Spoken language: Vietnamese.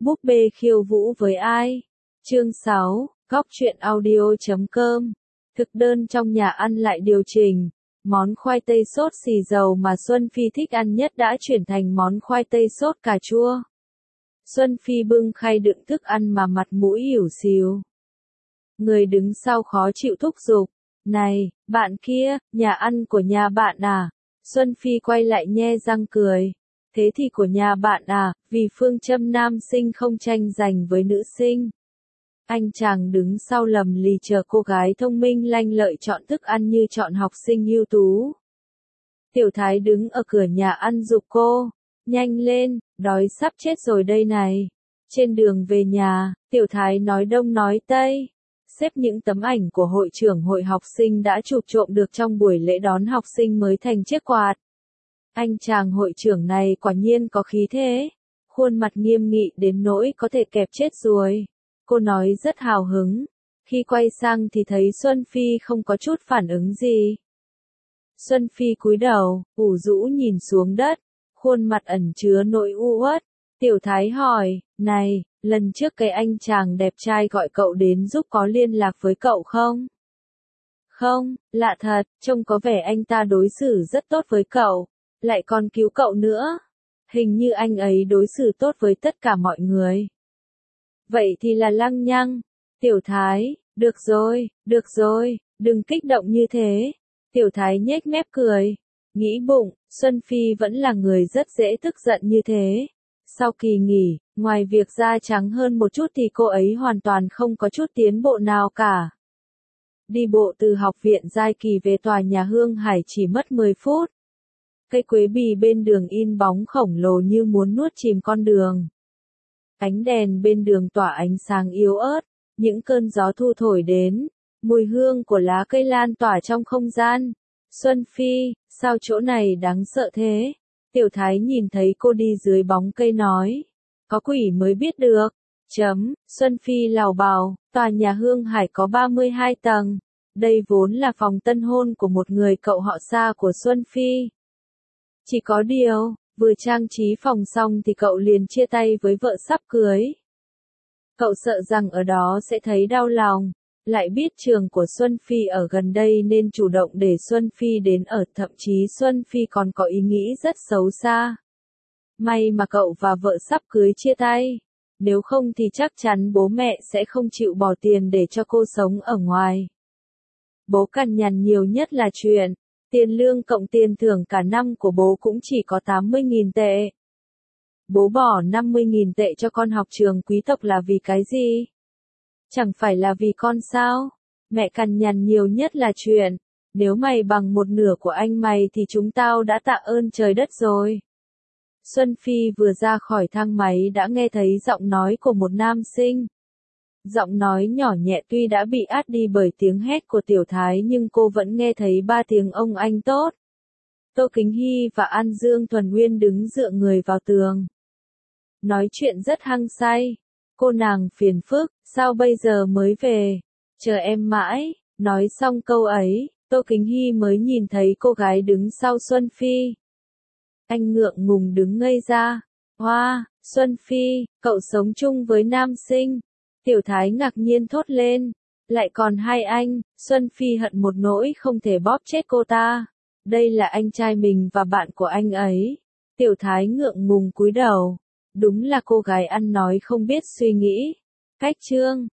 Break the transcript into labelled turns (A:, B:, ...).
A: Búp bê khiêu vũ với ai? Chương 6, Góc truyện audio.com. Thực đơn trong nhà ăn lại điều chỉnh. Món khoai tây sốt xì dầu mà Xuân Phi thích ăn nhất đã chuyển thành món khoai tây sốt cà chua. Xuân Phi bưng khay đựng thức ăn mà mặt mũi ỉu xìu. Người đứng sau khó chịu thúc giục. Này, bạn kia, nhà ăn của nhà bạn à? Xuân Phi quay lại nhe răng cười. Thế thì của nhà bạn à, vì phương châm nam sinh không tranh giành với nữ sinh. Anh chàng đứng sau lầm lì chờ cô gái thông minh lanh lợi chọn thức ăn như chọn học sinh ưu tú. Tiểu Thái đứng ở cửa nhà ăn giục cô. Nhanh lên, đói sắp chết rồi đây này. Trên đường về nhà, Tiểu Thái nói đông nói tây. Xếp những tấm ảnh của hội trưởng hội học sinh đã chụp trộm được trong buổi lễ đón học sinh mới thành chiếc quạt. Anh chàng hội trưởng này quả nhiên có khí thế. Khuôn mặt nghiêm nghị đến nỗi có thể kẹp chết ruồi. Cô nói rất hào hứng. Khi quay sang thì thấy Xuân Phi không có chút phản ứng gì. Xuân Phi cúi đầu, ủ rũ nhìn xuống đất. Khuôn mặt ẩn chứa nỗi u uất. Tiểu Thái hỏi, này, lần trước cái anh chàng đẹp trai gọi cậu đến giúp có liên lạc với cậu không? Không, lạ thật, trông có vẻ anh ta đối xử rất tốt với cậu, lại còn cứu cậu nữa. Hình như anh ấy đối xử tốt với tất cả mọi người. Vậy thì là lăng nhăng. Tiểu Thái, được rồi, đừng kích động như thế. Tiểu Thái nhếch mép cười. Nghĩ bụng, Xuân Phi vẫn là người rất dễ tức giận như thế. Sau kỳ nghỉ, ngoài việc da trắng hơn một chút thì cô ấy hoàn toàn không có chút tiến bộ nào cả. Đi bộ từ học viện Giai Kỳ về tòa nhà Hương Hải chỉ mất 10 phút. Cây quế bì bên đường in bóng khổng lồ như muốn nuốt chìm con đường. Ánh đèn bên đường tỏa ánh sáng yếu ớt, những cơn gió thu thổi đến, mùi hương của lá cây lan tỏa trong không gian. Xuân Phi, sao chỗ này đáng sợ thế? Tiểu Thái nhìn thấy cô đi dưới bóng cây nói. Có quỷ mới biết được. Xuân Phi lảo bào, tòa nhà Hương Hải có 32 tầng. Đây vốn là phòng tân hôn của một người cậu họ xa của Xuân Phi. Chỉ có điều, vừa trang trí phòng xong thì cậu liền chia tay với vợ sắp cưới. Cậu sợ rằng ở đó sẽ thấy đau lòng. Lại biết trường của Xuân Phi ở gần đây nên chủ động để Xuân Phi đến ở, thậm chí Xuân Phi còn có ý nghĩ rất xấu xa. May mà cậu và vợ sắp cưới chia tay. Nếu không thì chắc chắn bố mẹ sẽ không chịu bỏ tiền để cho cô sống ở ngoài. Bố cằn nhằn nhiều nhất là chuyện, tiền lương cộng tiền thưởng cả năm của bố cũng chỉ có 80.000 tệ. Bố bỏ 50.000 tệ cho con học trường quý tộc là vì cái gì? Chẳng phải là vì con sao? Mẹ cằn nhằn nhiều nhất là chuyện, nếu mày bằng một nửa của anh mày thì chúng tao đã tạ ơn trời đất rồi. Xuân Phi vừa ra khỏi thang máy đã nghe thấy giọng nói của một nam sinh. Giọng nói nhỏ nhẹ tuy đã bị át đi bởi tiếng hét của Tiểu Thái nhưng cô vẫn nghe thấy 3 tiếng ông anh tốt. Tô Kính Hy và An Dương Thuần Nguyên đứng dựa người vào tường. Nói chuyện rất hăng say. Cô nàng phiền phức, sao bây giờ mới về? Chờ em mãi. Nói xong câu ấy, Tô Kính Hy mới nhìn thấy cô gái đứng sau Xuân Phi. Anh ngượng ngùng đứng ngây ra. Hoa, Xuân Phi, cậu sống chung với nam sinh. Tiểu Thái ngạc nhiên thốt lên. Lại còn hai anh. Xuân Phi hận một nỗi không thể bóp chết cô ta. Đây là anh trai mình và bạn của anh ấy. Tiểu Thái ngượng ngùng cúi đầu. Đúng là cô gái ăn nói không biết suy nghĩ. Cách chương